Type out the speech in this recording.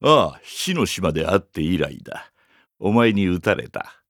ああ、死の島で会って以来だ。お前に撃たれた。